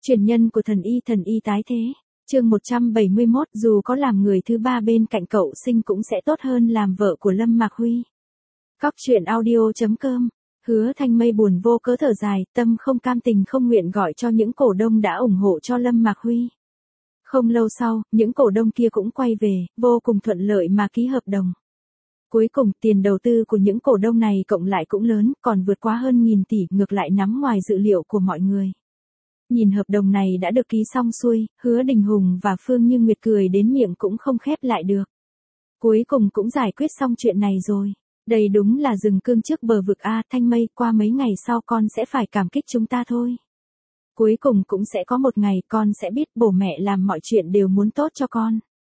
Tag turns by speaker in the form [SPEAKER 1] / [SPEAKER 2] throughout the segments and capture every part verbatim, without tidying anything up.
[SPEAKER 1] Truyền nhân của thần y thần y tái thế. Chương một trăm bảy mươi mốt, dù có làm người thứ ba bên cạnh cậu Sinh cũng sẽ tốt hơn làm vợ của Lâm Mạc Huy. Cóc truyện audio chấm com. Hứa Thanh Mây buồn vô cớ thở dài, tâm không cam tình không nguyện gọi cho những cổ đông đã ủng hộ cho Lâm Mạc Huy. Không lâu sau, những cổ đông kia cũng quay về, vô cùng thuận lợi mà ký hợp đồng. Cuối cùng, tiền đầu tư của những cổ đông này cộng lại cũng lớn, còn vượt quá hơn nghìn tỷ, ngược lại nằm ngoài dự liệu của mọi người. Nhìn hợp đồng này đã được ký xong xuôi, Hứa Đình Hùng và Phương Như Nguyệt cười đến miệng cũng không khép lại được. Cuối cùng cũng giải quyết xong chuyện này rồi. Đây đúng là rừng cương trước bờ vực A. Thanh Mây, qua mấy ngày sau con sẽ phải cảm kích chúng ta thôi. Cuối cùng cũng sẽ có một ngày con sẽ biết bố mẹ làm mọi chuyện đều muốn tốt cho con.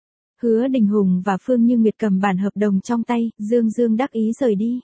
[SPEAKER 1] Hứa Đình Hùng và Phương Như Nguyệt cầm bản hợp đồng trong tay, dương dương đắc ý rời đi.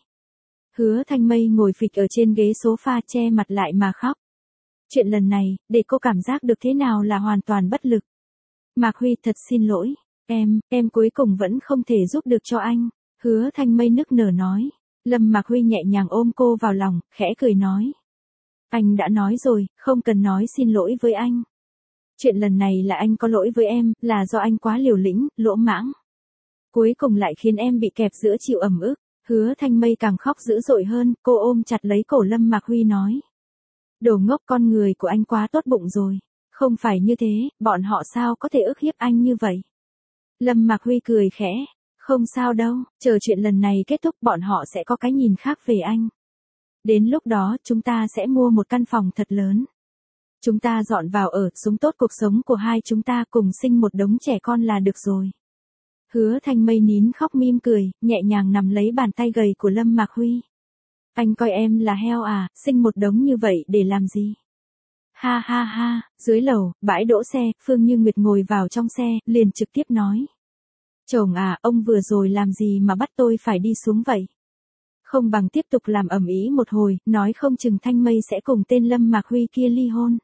[SPEAKER 1] Hứa Thanh Mây ngồi phịch ở trên ghế sofa che mặt lại mà khóc. Chuyện lần này, để cô cảm giác được thế nào là hoàn toàn bất lực. Mạc Huy thật xin lỗi, em, em cuối cùng vẫn không thể giúp được cho anh. Hứa Thanh Mây nức nở nói. Lâm Mạc Huy nhẹ nhàng ôm cô vào lòng, khẽ cười nói. Anh đã nói rồi, không cần nói xin lỗi với anh. Chuyện lần này là anh có lỗi với em, là do anh quá liều lĩnh, lỗ mãng. Cuối cùng lại khiến em bị kẹp giữa chịu ẩm ức. Hứa Thanh Mây càng khóc dữ dội hơn, cô ôm chặt lấy cổ Lâm Mạc Huy nói. Đồ ngốc, con người của anh quá tốt bụng rồi. Không phải như thế, bọn họ sao có thể ức hiếp anh như vậy? Lâm Mạc Huy cười khẽ. Không sao đâu, chờ chuyện lần này kết thúc bọn họ sẽ có cái nhìn khác về anh. Đến lúc đó chúng ta sẽ mua một căn phòng thật lớn. Chúng ta dọn vào ở, sống tốt cuộc sống của hai chúng ta, cùng sinh một đống trẻ con là được rồi. Hứa Thanh Mây nín khóc mỉm cười, nhẹ nhàng nắm lấy bàn tay gầy của Lâm Mạc Huy. Anh coi em là heo à, sinh một đống như vậy để làm gì? Ha ha ha, dưới lầu, bãi đỗ xe, Phương Như Nguyệt ngồi vào trong xe, liền trực tiếp nói. Chồng à, ông vừa rồi làm gì mà bắt tôi phải đi xuống vậy? Không bằng tiếp tục làm ầm ĩ một hồi, nói không chừng Thanh Mây sẽ cùng tên Lâm Mạc Huy kia ly hôn.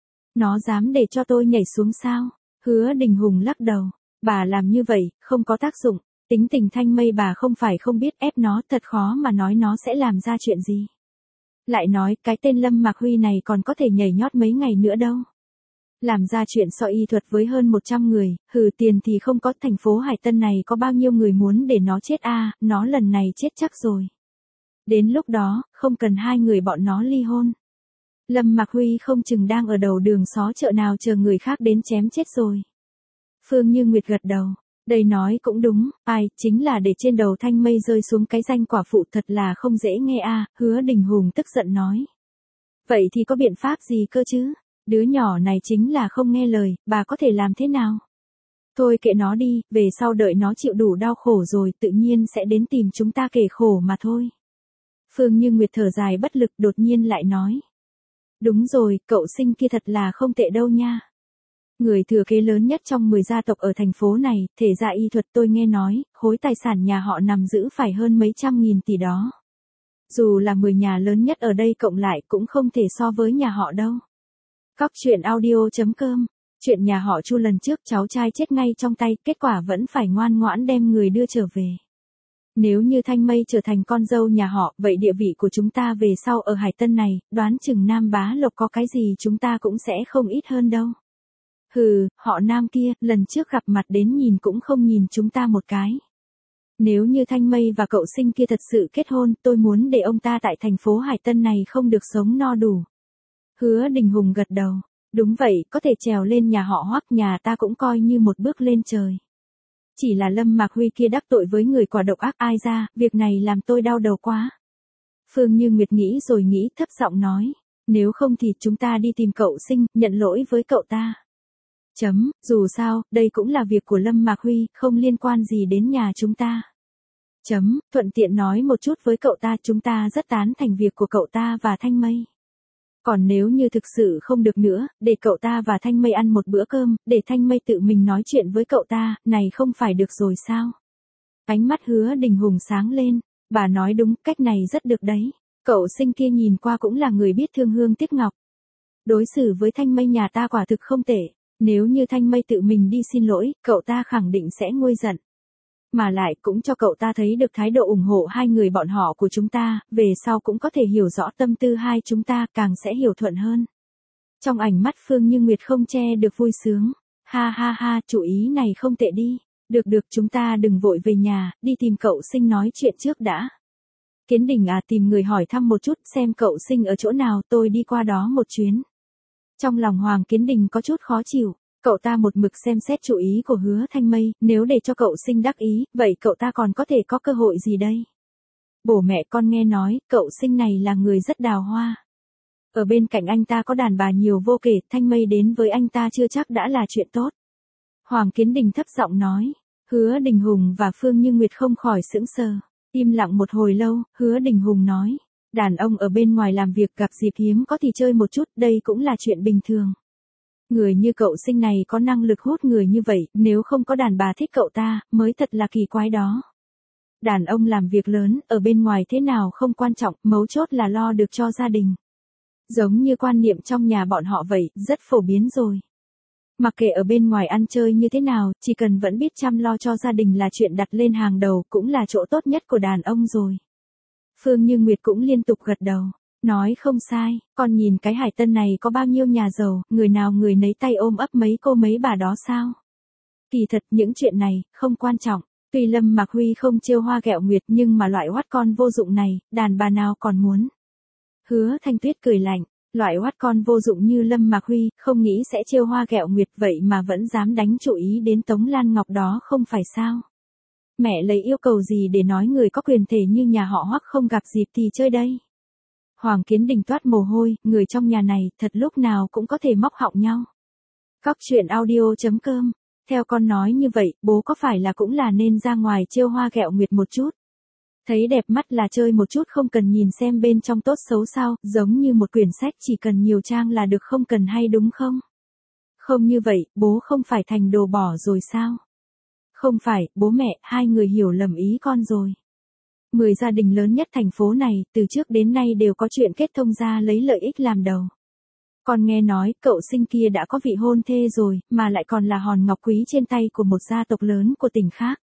[SPEAKER 1] Nó dám để cho tôi nhảy xuống sao? Hứa Đình Hùng lắc đầu. Bà làm như vậy, không có tác dụng. Tính tình Thanh Mây bà không phải không biết, ép nó thật khó mà nói nó sẽ làm ra chuyện gì. Lại nói, cái tên Lâm Mạc Huy này còn có thể nhảy nhót mấy ngày nữa đâu. Làm ra chuyện so y thuật với hơn một trăm người, hừ, tiền thì không có, thành phố Hải Tân này có bao nhiêu người muốn để nó chết a, à, nó lần này chết chắc rồi. Đến lúc đó, không cần hai người bọn nó ly hôn. Lâm Mạc Huy không chừng đang ở đầu đường xó chợ nào chờ người khác đến chém chết rồi. Phương Như Nguyệt gật đầu. Đây nói cũng đúng, ai, chính là để trên đầu Thanh Mây rơi xuống cái danh quả phụ thật là không dễ nghe a. À, Hứa Đình Hùng tức giận nói. Vậy thì có biện pháp gì cơ chứ? Đứa nhỏ này chính là không nghe lời, bà có thể làm thế nào? Thôi kệ nó đi, về sau đợi nó chịu đủ đau khổ rồi tự nhiên sẽ đến tìm chúng ta kể khổ mà thôi. Phương Như Nguyệt thở dài bất lực đột nhiên lại nói. Đúng rồi, cậu Sinh kia thật là không tệ đâu nha. Người thừa kế lớn nhất trong mười gia tộc ở thành phố này, thể ra y thuật tôi nghe nói, khối tài sản nhà họ nằm giữ phải hơn mấy trăm nghìn tỷ đó. Dù là mười nhà lớn nhất ở đây cộng lại cũng không thể so với nhà họ đâu. Cóc truyện audio chấm com. Chuyện nhà họ Chu lần trước cháu trai chết ngay trong tay, kết quả vẫn phải ngoan ngoãn đem người đưa trở về. Nếu như Thanh Mây trở thành con dâu nhà họ, vậy địa vị của chúng ta về sau ở Hải Tân này, đoán chừng Nam Bá Lộc có cái gì chúng ta cũng sẽ không ít hơn đâu. Hừ, họ Nam kia, lần trước gặp mặt đến nhìn cũng không nhìn chúng ta một cái. Nếu như Thanh Mây và cậu Sinh kia thật sự kết hôn, tôi muốn để ông ta tại thành phố Hải Tân này không được sống no đủ. Hứa Đình Hùng gật đầu. Đúng vậy, có thể trèo lên nhà họ Hoắc nhà ta cũng coi như một bước lên trời. Chỉ là Lâm Mạc Huy kia đắc tội với người quả độc ác ai ra, việc này làm tôi đau đầu quá. Phương Như Nguyệt nghĩ rồi nghĩ, thấp giọng nói. Nếu không thì chúng ta đi tìm cậu Sinh, nhận lỗi với cậu ta. Chấm, dù sao, đây cũng là việc của Lâm Mạc Huy, không liên quan gì đến nhà chúng ta. Chấm, thuận tiện nói một chút với cậu ta, chúng ta rất tán thành việc của cậu ta và Thanh Mây. Còn nếu như thực sự không được nữa, để cậu ta và Thanh Mây ăn một bữa cơm, để Thanh Mây tự mình nói chuyện với cậu ta, này không phải được rồi sao? Ánh mắt Hứa Đình Hùng sáng lên, bà nói đúng, cách này rất được đấy. Cậu Sinh kia nhìn qua cũng là người biết thương hương tiếc ngọc. Đối xử với Thanh Mây nhà ta quả thực không tệ, nếu như Thanh Mây tự mình đi xin lỗi, cậu ta khẳng định sẽ nguôi giận. Mà lại cũng cho cậu ta thấy được thái độ ủng hộ hai người bọn họ của chúng ta, về sau cũng có thể hiểu rõ tâm tư hai chúng ta, càng sẽ hiểu thuận hơn. Trong ánh mắt Phương Như Nguyệt không che được vui sướng. Ha ha ha, chủ ý này không tệ đi. Được được, chúng ta đừng vội về nhà, đi tìm cậu Sinh nói chuyện trước đã. Kiến Đình à, tìm người hỏi thăm một chút xem cậu Sinh ở chỗ nào, tôi đi qua đó một chuyến. Trong lòng Hoàng Kiến Đình có chút khó chịu, cậu ta một mực xem xét chủ ý của Hứa Thanh Mây, nếu để cho cậu Sinh đắc ý, vậy cậu ta còn có thể có cơ hội gì đây? Bố mẹ con nghe nói, cậu Sinh này là người rất đào hoa. Ở bên cạnh anh ta có đàn bà nhiều vô kể, Thanh Mây đến với anh ta chưa chắc đã là chuyện tốt. Hoàng Kiến Đình thấp giọng nói. Hứa Đình Hùng và Phương Như Nguyệt không khỏi sững sờ. Im lặng một hồi lâu, Hứa Đình Hùng nói. Đàn ông ở bên ngoài làm việc gặp dịp hiếm có thì chơi một chút, đây cũng là chuyện bình thường. Người như cậu Sinh này có năng lực hút người như vậy, nếu không có đàn bà thích cậu ta, mới thật là kỳ quái đó. Đàn ông làm việc lớn, ở bên ngoài thế nào không quan trọng, mấu chốt là lo được cho gia đình. Giống như quan niệm trong nhà bọn họ vậy, rất phổ biến rồi. Mặc kệ ở bên ngoài ăn chơi như thế nào, chỉ cần vẫn biết chăm lo cho gia đình là chuyện đặt lên hàng đầu, cũng là chỗ tốt nhất của đàn ông rồi. Phương Như Nguyệt cũng liên tục gật đầu, nói không sai, con nhìn cái Hải Tân này có bao nhiêu nhà giàu, người nào người nấy tay ôm ấp mấy cô mấy bà đó sao? Kỳ thật những chuyện này, không quan trọng, tuy Lâm Mạc Huy không trêu hoa ghẹo nguyệt nhưng mà loại oát con vô dụng này, đàn bà nào còn muốn. Hứa Thanh Tuyết cười lạnh. Loại oát con vô dụng như Lâm Mạc Huy, không nghĩ sẽ trêu hoa ghẹo nguyệt vậy mà vẫn dám đánh chủ ý đến Tống Lan Ngọc đó không phải sao? Mẹ lấy yêu cầu gì để nói người có quyền thể như nhà họ Hoắc không gặp dịp thì chơi đây? Hoàng Kiến Đình toát mồ hôi, người trong nhà này thật lúc nào cũng có thể móc họng nhau. Cóc truyện audio chấm com, theo con nói như vậy, bố có phải là cũng là nên ra ngoài trêu hoa ghẹo nguyệt một chút? Thấy đẹp mắt là chơi một chút không cần nhìn xem bên trong tốt xấu sao, giống như một quyển sách chỉ cần nhiều trang là được không cần hay đúng không? Không như vậy, bố không phải thành đồ bỏ rồi sao? Không phải, bố mẹ, hai người hiểu lầm ý con rồi. Mười gia đình lớn nhất thành phố này, từ trước đến nay đều có chuyện kết thông gia lấy lợi ích làm đầu. Con nghe nói, cậu Sinh kia đã có vị hôn thê rồi, mà lại còn là hòn ngọc quý trên tay của một gia tộc lớn của tỉnh khác.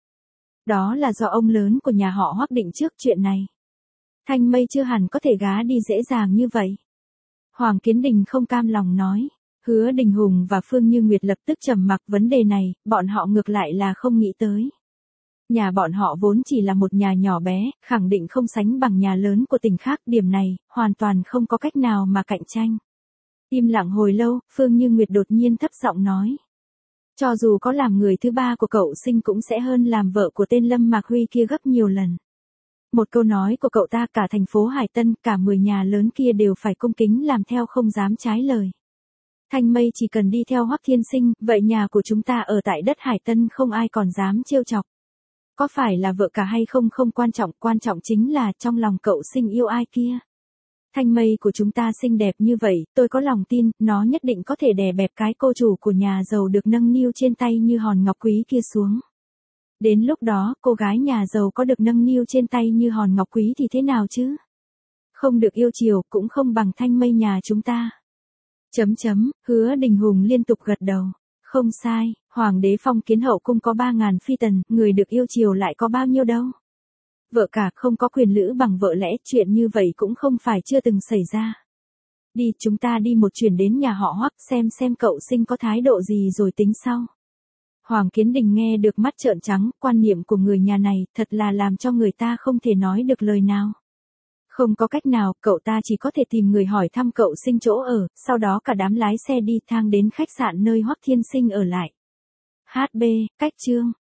[SPEAKER 1] Đó là do ông lớn của nhà họ Hoắc định trước chuyện này. Thanh Mây chưa hẳn có thể gá đi dễ dàng như vậy. Hoàng Kiến Đình không cam lòng nói. Hứa Đình Hùng và Phương Như Nguyệt lập tức trầm mặc vấn đề này, bọn họ ngược lại là không nghĩ tới. Nhà bọn họ vốn chỉ là một nhà nhỏ bé, khẳng định không sánh bằng nhà lớn của tỉnh khác, điểm này, hoàn toàn không có cách nào mà cạnh tranh. Im lặng hồi lâu, Phương Như Nguyệt đột nhiên thấp giọng nói. Cho dù có làm người thứ ba của cậu Sinh cũng sẽ hơn làm vợ của tên Lâm Mạc Huy kia gấp nhiều lần. Một câu nói của cậu ta cả thành phố Hải Tân, cả mười nhà lớn kia đều phải cung kính làm theo không dám trái lời. Thanh Mây chỉ cần đi theo Hoắc Thiên Sinh, vậy nhà của chúng ta ở tại đất Hải Tân không ai còn dám trêu chọc. Có phải là vợ cả hay không không quan trọng, quan trọng chính là trong lòng cậu Sinh yêu ai kia. Thanh Mây của chúng ta xinh đẹp như vậy, tôi có lòng tin, nó nhất định có thể đè bẹp cái cô chủ của nhà giàu được nâng niu trên tay như hòn ngọc quý kia xuống. Đến lúc đó, cô gái nhà giàu có được nâng niu trên tay như hòn ngọc quý thì thế nào chứ? Không được yêu chiều, cũng không bằng Thanh Mây nhà chúng ta. Chấm chấm, Hứa Đình Hùng liên tục gật đầu. Không sai, Hoàng đế phong kiến hậu cung có ba ngàn phi tần, người được yêu chiều lại có bao nhiêu đâu. Vợ cả không có quyền lữ bằng vợ lẽ, chuyện như vậy cũng không phải chưa từng xảy ra. Đi, chúng ta đi một chuyến đến nhà họ Hoắc xem xem cậu Sinh có thái độ gì rồi tính sau. Hoàng Kiến Đình nghe được mắt trợn trắng, quan niệm của người nhà này thật là làm cho người ta không thể nói được lời nào. Không có cách nào, cậu ta chỉ có thể tìm người hỏi thăm cậu Sinh chỗ ở, sau đó cả đám lái xe đi thang đến khách sạn nơi Hoắc Thiên Sinh ở lại. hát bê, cách chương.